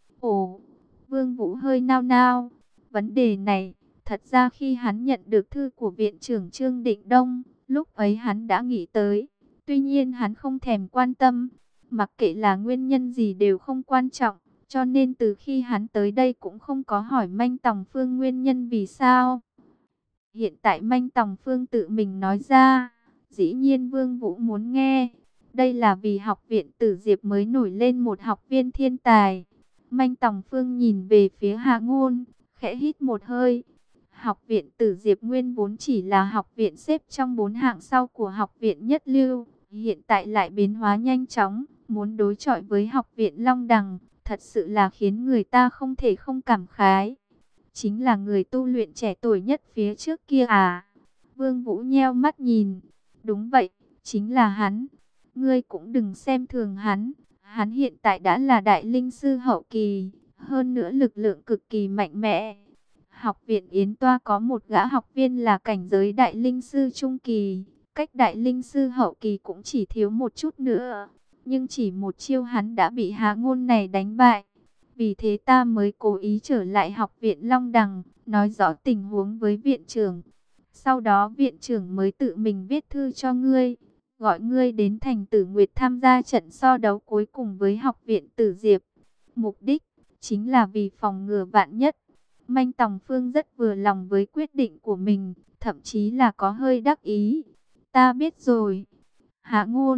Ồ, Vương Vũ hơi nao nao. Vấn đề này, thật ra khi hắn nhận được thư của viện trưởng Trương Định Đông, lúc ấy hắn đã nghĩ tới. Tuy nhiên hắn không thèm quan tâm, mặc kệ là nguyên nhân gì đều không quan trọng. Cho nên từ khi hắn tới đây cũng không có hỏi Manh Tòng Phương nguyên nhân vì sao. Hiện tại Manh Tòng Phương tự mình nói ra, dĩ nhiên Vương Vũ muốn nghe. Đây là vì học viện Tử Diệp mới nổi lên một học viên thiên tài. Manh Tòng Phương nhìn về phía Hạ Ngôn, khẽ hít một hơi. Học viện Tử Diệp nguyên vốn chỉ là học viện xếp trong 4 hạng sau của học viện nhất lưu. Hiện tại lại biến hóa nhanh chóng, muốn đối chọi với học viện Long Đằng. Thật sự là khiến người ta không thể không cảm khái. Chính là người tu luyện trẻ tuổi nhất phía trước kia à? Vương Vũ nheo mắt nhìn. Đúng vậy, chính là hắn. Ngươi cũng đừng xem thường hắn. Hắn hiện tại đã là đại linh sư hậu kỳ, hơn nữa lực lượng cực kỳ mạnh mẽ. Học viện Yến Toa có một gã học viên là cảnh giới đại linh sư trung kỳ, cách đại linh sư hậu kỳ cũng chỉ thiếu một chút nữa. Nhưng chỉ một chiêu hắn đã bị Hạ Ngôn này đánh bại. Vì thế ta mới cố ý trở lại học viện Long Đằng, nói rõ tình huống với viện trưởng. Sau đó viện trưởng mới tự mình viết thư cho ngươi, gọi ngươi đến thành Tử Nguyệt tham gia trận so đấu cuối cùng với học viện Tử Diệp. Mục đích chính là vì phòng ngừa vạn nhất. Manh Tòng Phương rất vừa lòng với quyết định của mình, thậm chí là có hơi đắc ý. Ta biết rồi. Hạ Ngôn,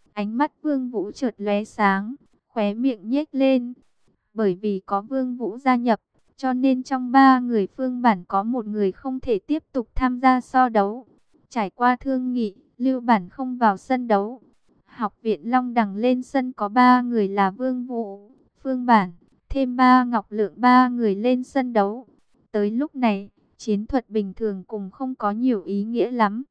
Ánh mắt Vương Vũ chợt lóe sáng, khóe miệng nhếch lên. Bởi vì có Vương Vũ gia nhập, cho nên trong ba người Phương Bản có một người không thể tiếp tục tham gia so đấu. Trải qua thương nghị, Lưu Bản không vào sân đấu. Học viện Long Đằng lên sân có ba người là Vương Vũ, Phương Bản, thêm ba Ngọc Lượng, ba người lên sân đấu. Tới lúc này, chiến thuật bình thường cùng không có nhiều ý nghĩa lắm.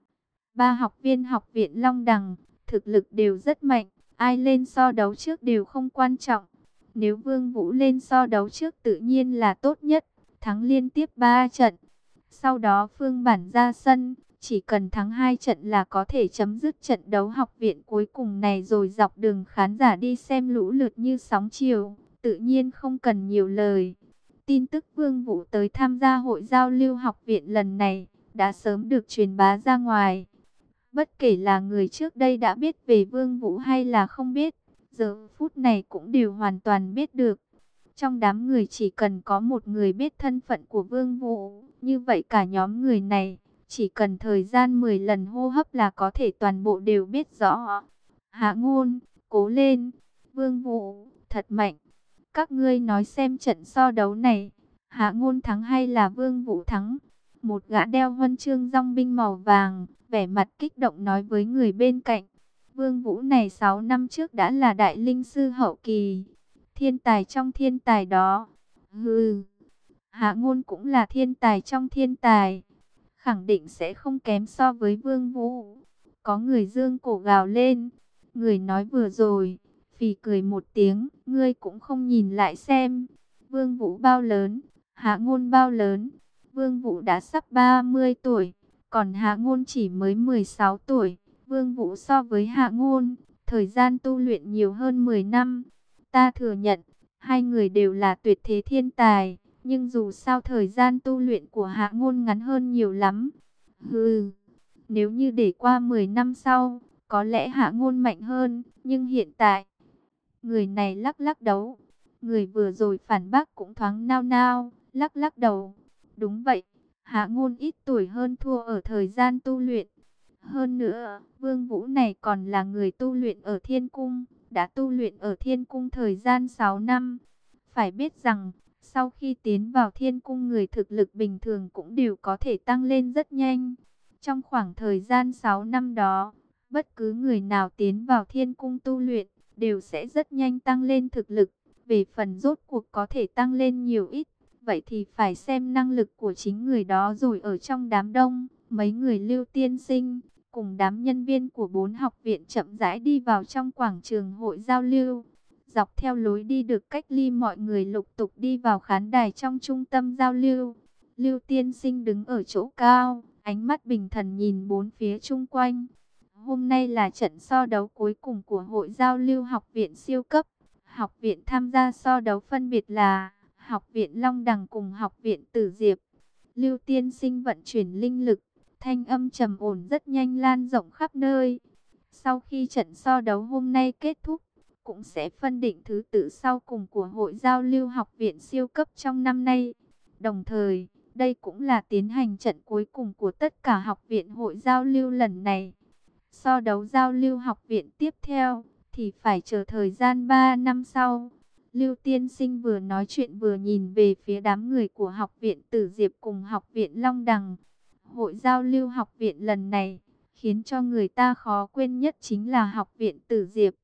Ba học viên học viện Long Đằng, thực lực đều rất mạnh, ai lên so đấu trước đều không quan trọng. Nếu Vương Vũ lên so đấu trước tự nhiên là tốt nhất, thắng liên tiếp 3 trận. Sau đó Phương Bản ra sân, chỉ cần thắng 2 trận là có thể chấm dứt trận đấu học viện cuối cùng này rồi. Dọc đường khán giả đi xem lũ lượt như sóng chiều, tự nhiên không cần nhiều lời. Tin tức Vương Vũ tới tham gia hội giao lưu học viện lần này đã sớm được truyền bá ra ngoài. Bất kể là người trước đây đã biết về Vương Vũ hay là không biết, giờ phút này cũng đều hoàn toàn biết được. Trong đám người chỉ cần có một người biết thân phận của Vương Vũ, như vậy cả nhóm người này, chỉ cần thời gian 10 lần hô hấp là có thể toàn bộ đều biết rõ. Hạ Ngôn, cố lên, Vương Vũ, thật mạnh. Các ngươi nói xem trận so đấu này, Hạ Ngôn thắng hay là Vương Vũ thắng? Một gã đeo huân chương dòng binh màu vàng, vẻ mặt kích động nói với người bên cạnh. Vương Vũ này 6 năm trước đã là đại linh sư hậu kỳ, thiên tài trong thiên tài đó. Hừ, Hạ Ngôn cũng là thiên tài trong thiên tài, khẳng định sẽ không kém so với Vương Vũ. Có người dương cổ gào lên, người nói vừa rồi, phì cười một tiếng, ngươi cũng không nhìn lại xem, Vương Vũ bao lớn, Hạ Ngôn bao lớn. Vương Vũ đã sắp 30 tuổi, còn Hạ Ngôn chỉ mới 16 tuổi. Vương Vũ so với Hạ Ngôn, thời gian tu luyện nhiều hơn 10 năm. Ta thừa nhận, hai người đều là tuyệt thế thiên tài, nhưng dù sao thời gian tu luyện của Hạ Ngôn ngắn hơn nhiều lắm. Hừ, nếu như để qua 10 năm sau, có lẽ Hạ Ngôn mạnh hơn, nhưng hiện tại, người này lắc lắc đầu. Người vừa rồi phản bác cũng thoáng nao nao, lắc lắc đầu. Đúng vậy, Hạ Ngôn ít tuổi hơn thua ở thời gian tu luyện. Hơn nữa, Vương Vũ này còn là người tu luyện ở Thiên Cung, đã tu luyện ở Thiên Cung thời gian 6 năm. Phải biết rằng, sau khi tiến vào Thiên Cung, người thực lực bình thường cũng đều có thể tăng lên rất nhanh. Trong khoảng thời gian 6 năm đó, bất cứ người nào tiến vào Thiên Cung tu luyện, đều sẽ rất nhanh tăng lên thực lực. Về phần rốt cuộc có thể tăng lên nhiều ít, vậy thì phải xem năng lực của chính người đó rồi. Ở trong đám đông, mấy người Lưu tiên sinh cùng đám nhân viên của 4 học viện chậm rãi đi vào trong quảng trường hội giao lưu. Dọc theo lối đi được cách ly, mọi người lục tục đi vào khán đài trong trung tâm giao lưu. Lưu tiên sinh đứng ở chỗ cao, ánh mắt bình thản nhìn bốn phía chung quanh. Hôm nay là trận so đấu cuối cùng của hội giao lưu học viện siêu cấp. Học viện tham gia so đấu phân biệt là Học viện Long Đằng cùng Học viện Tử Diệp. Lưu tiên sinh vận chuyển linh lực, thanh âm trầm ổn rất nhanh lan rộng khắp nơi. Sau khi trận so đấu hôm nay kết thúc, cũng sẽ phân định thứ tự sau cùng của hội giao lưu học viện siêu cấp trong năm nay. Đồng thời, đây cũng là tiến hành trận cuối cùng của tất cả học viện hội giao lưu lần này. So đấu giao lưu học viện tiếp theo thì phải chờ thời gian 3 năm sau. Lưu tiên sinh vừa nói chuyện vừa nhìn về phía đám người của Học viện Tử Diệp cùng Học viện Long Đằng. Hội giao lưu học viện lần này khiến cho người ta khó quên nhất chính là Học viện Tử Diệp.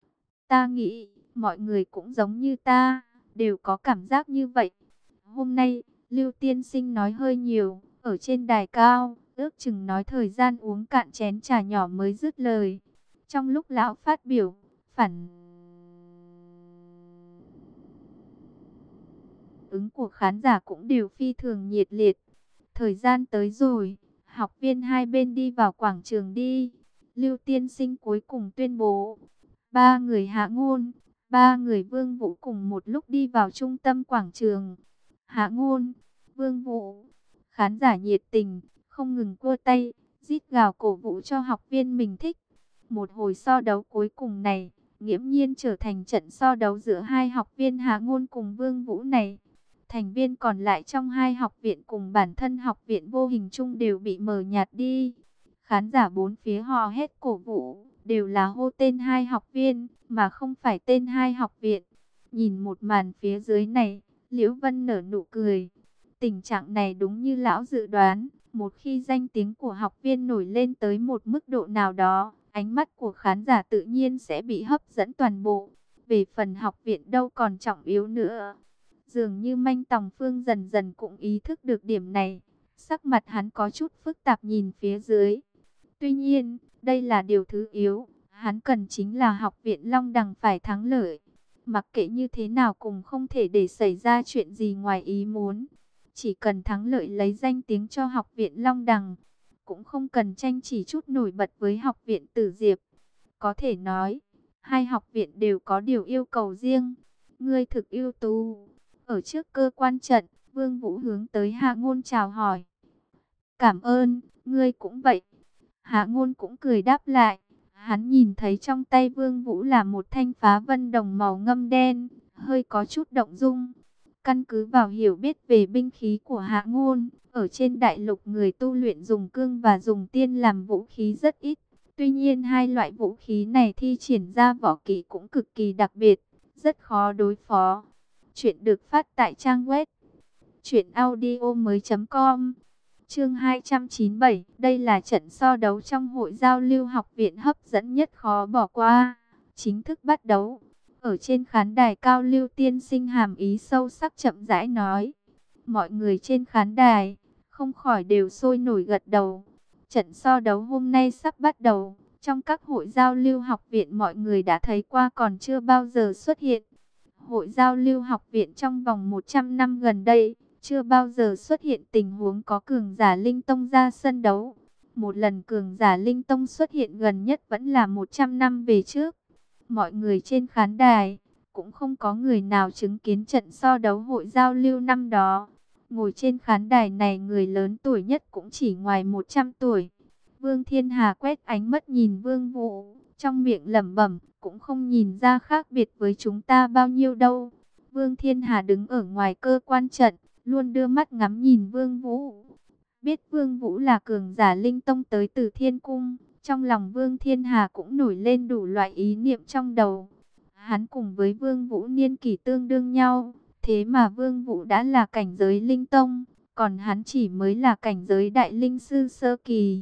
Ta nghĩ mọi người cũng giống như ta, đều có cảm giác như vậy. Hôm nay, Lưu tiên sinh nói hơi nhiều, ở trên đài cao, ước chừng nói thời gian uống cạn chén trà nhỏ mới dứt lời. Trong lúc lão phát biểu, phản ứng của khán giả cũng đều phi thường nhiệt liệt. Thời gian tới rồi, học viên hai bên đi vào quảng trường đi. Lưu tiên sinh cuối cùng tuyên bố, ba người Hạ Ngôn, ba người Vương Vũ cùng một lúc đi vào trung tâm quảng trường. Hạ Ngôn, Vương Vũ, khán giả nhiệt tình, không ngừng vỗ tay, rít gào cổ vũ cho học viên mình thích. Một hồi so đấu cuối cùng này, nghiễm nhiên trở thành trận so đấu giữa hai học viên Hạ Ngôn cùng Vương Vũ này. Thành viên còn lại trong hai học viện cùng bản thân học viện vô hình chung đều bị mờ nhạt đi. Khán giả bốn phía hò hét cổ vũ, đều là hô tên hai học viên, mà không phải tên hai học viện. Nhìn một màn phía dưới này, Liễu Vân nở nụ cười. Tình trạng này đúng như lão dự đoán, một khi danh tiếng của học viên nổi lên tới một mức độ nào đó, ánh mắt của khán giả tự nhiên sẽ bị hấp dẫn toàn bộ. Về phần học viện đâu còn trọng yếu nữa. Dường như Manh Tòng Phương dần dần cũng ý thức được điểm này. Sắc mặt hắn có chút phức tạp nhìn phía dưới. Tuy nhiên, đây là điều thứ yếu. Hắn cần chính là học viện Long Đằng phải thắng lợi. Mặc kệ như thế nào cũng không thể để xảy ra chuyện gì ngoài ý muốn. Chỉ cần thắng lợi lấy danh tiếng cho học viện Long Đằng. Cũng không cần tranh chỉ chút nổi bật với học viện Tử Diệp. Có thể nói, hai học viện đều có điều yêu cầu riêng. Ngươi thực ưu tú. Ở trước cơ quan trận, Vương Vũ hướng tới Hạ Ngôn chào hỏi. Cảm ơn, ngươi cũng vậy. Hạ Ngôn cũng cười đáp lại. Hắn nhìn thấy trong tay Vương Vũ là một thanh phá vân đồng màu ngâm đen, hơi có chút động dung. Căn cứ vào hiểu biết về binh khí của Hạ Ngôn, ở trên đại lục người tu luyện dùng cương và dùng tiên làm vũ khí rất ít. Tuy nhiên hai loại vũ khí này thi triển ra võ kỹ cũng cực kỳ đặc biệt, rất khó đối phó. Chuyện được phát tại trang web truyệnaudiomoi.com. Chương 297, đây là trận so đấu trong hội giao lưu học viện hấp dẫn nhất khó bỏ qua. Chính thức bắt đấu. Ở trên khán đài cao, Lưu tiên sinh hàm ý sâu sắc chậm rãi nói. Mọi người trên khán đài không khỏi đều sôi nổi gật đầu. Trận so đấu hôm nay sắp bắt đầu. Trong các hội giao lưu học viện mọi người đã thấy qua còn chưa bao giờ xuất hiện. Hội giao lưu học viện trong vòng 100 năm gần đây, chưa bao giờ xuất hiện tình huống có cường giả linh tông ra sân đấu. Một lần cường giả linh tông xuất hiện gần nhất vẫn là 100 năm về trước. Mọi người trên khán đài, cũng không có người nào chứng kiến trận so đấu hội giao lưu năm đó. Ngồi trên khán đài này người lớn tuổi nhất cũng chỉ ngoài 100 tuổi. Vương Thiên Hà quét ánh mắt nhìn Vương Vũ, trong miệng lẩm bẩm, cũng không nhìn ra khác biệt với chúng ta bao nhiêu đâu. Vương Thiên Hà đứng ở ngoài cơ quan trận, luôn đưa mắt ngắm nhìn Vương Vũ. Biết Vương Vũ là cường giả linh tông tới từ Thiên Cung, trong lòng Vương Thiên Hà cũng nổi lên đủ loại ý niệm trong đầu. Hắn cùng với Vương Vũ niên kỷ tương đương nhau, thế mà Vương Vũ đã là cảnh giới linh tông, còn hắn chỉ mới là cảnh giới đại linh sư sơ kỳ.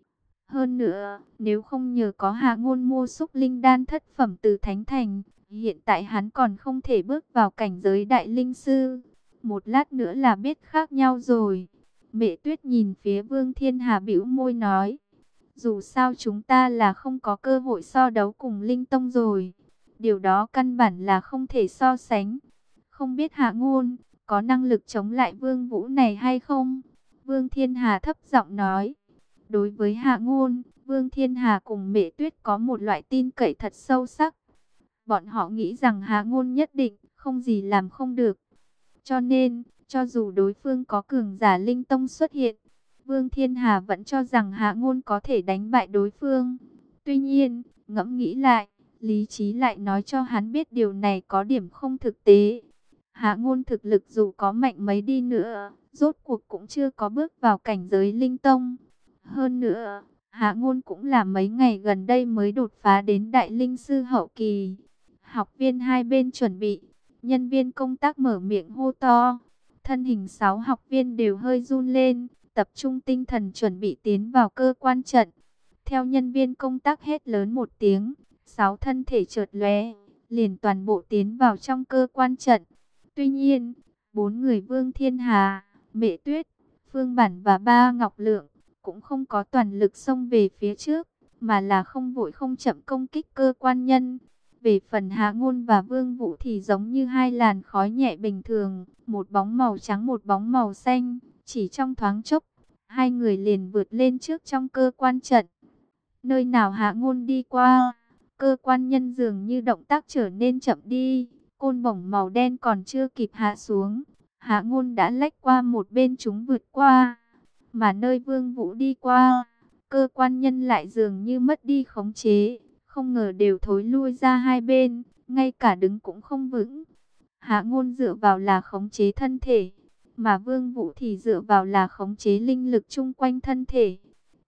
Hơn nữa, nếu không nhờ có Hạ Ngôn mua xúc linh đan thất phẩm từ Thánh Thành, hiện tại hắn còn không thể bước vào cảnh giới đại linh sư. Một lát nữa là biết khác nhau rồi. Mẹ Tuyết nhìn phía Vương Thiên Hà bĩu môi nói. Dù sao chúng ta là không có cơ hội so đấu cùng Linh Tông rồi. Điều đó căn bản là không thể so sánh. Không biết Hạ Ngôn có năng lực chống lại Vương Vũ này hay không? Vương Thiên Hà thấp giọng nói. Đối với Hạ Ngôn, Vương Thiên Hà cùng Mẹ Tuyết có một loại tin cậy thật sâu sắc. Bọn họ nghĩ rằng Hạ Ngôn nhất định không gì làm không được. Cho nên, cho dù đối phương có cường giả linh tông xuất hiện, Vương Thiên Hà vẫn cho rằng Hạ Ngôn có thể đánh bại đối phương. Tuy nhiên, ngẫm nghĩ lại, lý trí lại nói cho hắn biết điều này có điểm không thực tế. Hạ Ngôn thực lực dù có mạnh mấy đi nữa, rốt cuộc cũng chưa có bước vào cảnh giới linh tông. Hơn nữa, Hạ Ngôn cũng là mấy ngày gần đây mới đột phá đến đại linh sư hậu kỳ. Học viên hai bên chuẩn bị. Nhân viên công tác mở miệng hô to. Thân hình 6 học viên đều hơi run lên, tập trung tinh thần chuẩn bị tiến vào cơ quan trận. Theo nhân viên công tác hét lớn một tiếng, 6 thân thể chợt lóe, liền toàn bộ tiến vào trong cơ quan trận. Tuy nhiên, 4 người Vương Thiên Hà, Mẹ Tuyết, Phương Bản và Ba Ngọc Lượng cũng không có toàn lực xông về phía trước, mà là không vội không chậm công kích cơ quan nhân. Về phần Hạ Ngôn và Vương Vũ thì giống như hai làn khói nhẹ bình thường, một bóng màu trắng một bóng màu xanh, chỉ trong thoáng chốc, hai người liền vượt lên trước trong cơ quan trận. Nơi nào Hạ Ngôn đi qua, cơ quan nhân dường như động tác trở nên chậm đi, côn bổng màu đen còn chưa kịp hạ xuống, Hạ Ngôn đã lách qua một bên chúng vượt qua, mà nơi Vương Vũ đi qua, cơ quan nhân lại dường như mất đi khống chế. Không ngờ đều thối lui ra hai bên, ngay cả đứng cũng không vững. Hạ Ngôn dựa vào là khống chế thân thể, mà Vương Vũ thì dựa vào là khống chế linh lực chung quanh thân thể.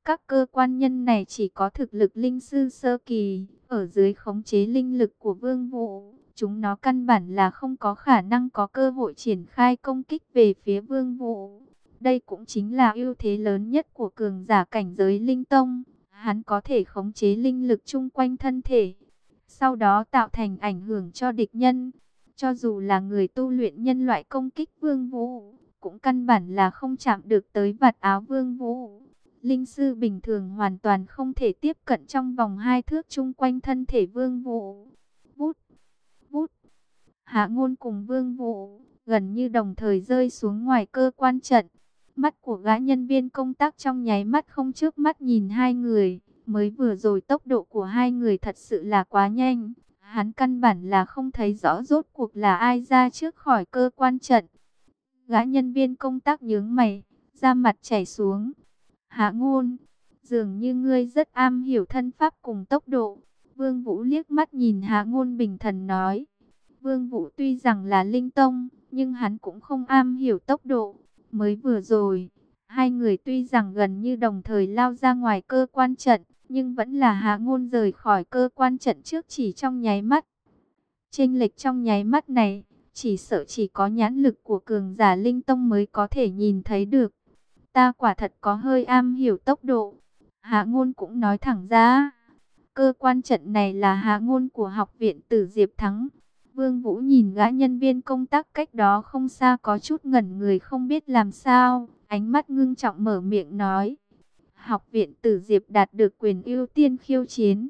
Các cơ quan nhân này chỉ có thực lực linh sư sơ kỳ, ở dưới khống chế linh lực của Vương Vũ. Chúng nó căn bản là không có khả năng có cơ hội triển khai công kích về phía Vương Vũ. Đây cũng chính là ưu thế lớn nhất của cường giả cảnh giới linh tông. Hắn có thể khống chế linh lực chung quanh thân thể, sau đó tạo thành ảnh hưởng cho địch nhân. Cho dù là người tu luyện nhân loại công kích Vương Vũ, cũng căn bản là không chạm được tới vạt áo Vương Vũ. Linh sư bình thường hoàn toàn không thể tiếp cận trong vòng 2 thước chung quanh thân thể Vương Vũ. Vút, vút, Hạ Ngôn cùng Vương Vũ gần như đồng thời rơi xuống ngoài cơ quan trận. Mắt của gã nhân viên công tác trong nháy mắt không chớp mắt nhìn hai người. Mới vừa rồi tốc độ của hai người thật sự là quá nhanh. Hắn căn bản là không thấy rõ rốt cuộc là ai ra trước khỏi cơ quan trận. Gã nhân viên công tác nhướng mày, da mặt chảy xuống. Hạ Ngôn, dường như ngươi rất am hiểu thân pháp cùng tốc độ. Vương Vũ liếc mắt nhìn Hạ Ngôn bình thần nói. Vương Vũ tuy rằng là linh tông, nhưng hắn cũng không am hiểu tốc độ. Mới vừa rồi, hai người tuy rằng gần như đồng thời lao ra ngoài cơ quan trận, nhưng vẫn là Hạ Ngôn rời khỏi cơ quan trận trước chỉ trong nháy mắt. Chênh lệch trong nháy mắt này, chỉ sợ chỉ có nhãn lực của cường giả linh tông mới có thể nhìn thấy được. Ta quả thật có hơi am hiểu tốc độ. Hạ Ngôn cũng nói thẳng ra. Cơ quan trận này là Hạ Ngôn của học viện Tử Diệp Thắng. Vương Vũ nhìn gã nhân viên công tác cách đó không xa có chút ngẩn người không biết làm sao. Ánh mắt ngưng trọng mở miệng nói. Học viện Tử Diệp đạt được quyền ưu tiên khiêu chiến.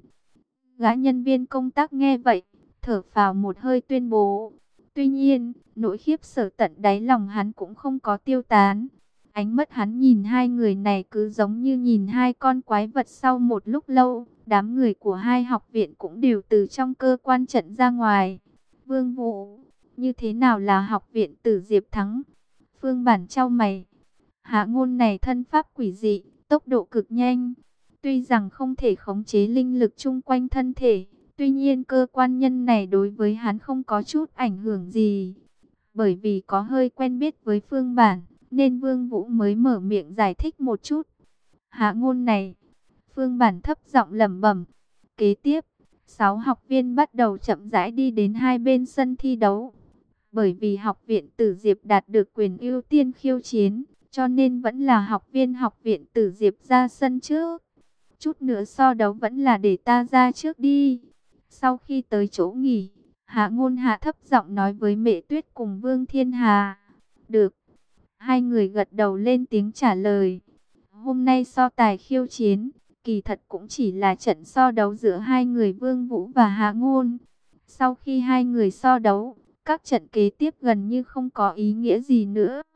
Gã nhân viên công tác nghe vậy, thở phào một hơi tuyên bố. Tuy nhiên, nỗi khiếp sợ tận đáy lòng hắn cũng không có tiêu tán. Ánh mắt hắn nhìn hai người này cứ giống như nhìn hai con quái vật. Sau một lúc lâu, đám người của hai học viện cũng đều từ trong cơ quan trận ra ngoài. Vương Vũ, như thế nào là học viện Tử Diệp Thắng? Phương Bản chau mày. Hạ Ngôn này thân pháp quỷ dị, tốc độ cực nhanh. Tuy rằng không thể khống chế linh lực chung quanh thân thể, tuy nhiên cơ quan nhân này đối với hắn không có chút ảnh hưởng gì. Bởi vì có hơi quen biết với Phương Bản, nên Vương Vũ mới mở miệng giải thích một chút. Hạ Ngôn này, Phương Bản thấp giọng lẩm bẩm. Kế tiếp, 6 học viên bắt đầu chậm rãi đi đến hai bên sân thi đấu. Bởi vì học viện Tử Diệp đạt được quyền ưu tiên khiêu chiến, cho nên vẫn là học viên học viện Tử Diệp ra sân trước. Chút nữa so đấu vẫn là để ta ra trước đi. Sau khi tới chỗ nghỉ, Hạ Ngôn hạ thấp giọng nói với Mẹ Tuyết cùng Vương Thiên Hà. Được. Hai người gật đầu lên tiếng trả lời. Hôm nay so tài khiêu chiến, kỳ thật cũng chỉ là trận so đấu giữa hai người Vương Vũ và Hạ Ngôn. Sau khi hai người so đấu, các trận kế tiếp gần như không có ý nghĩa gì nữa.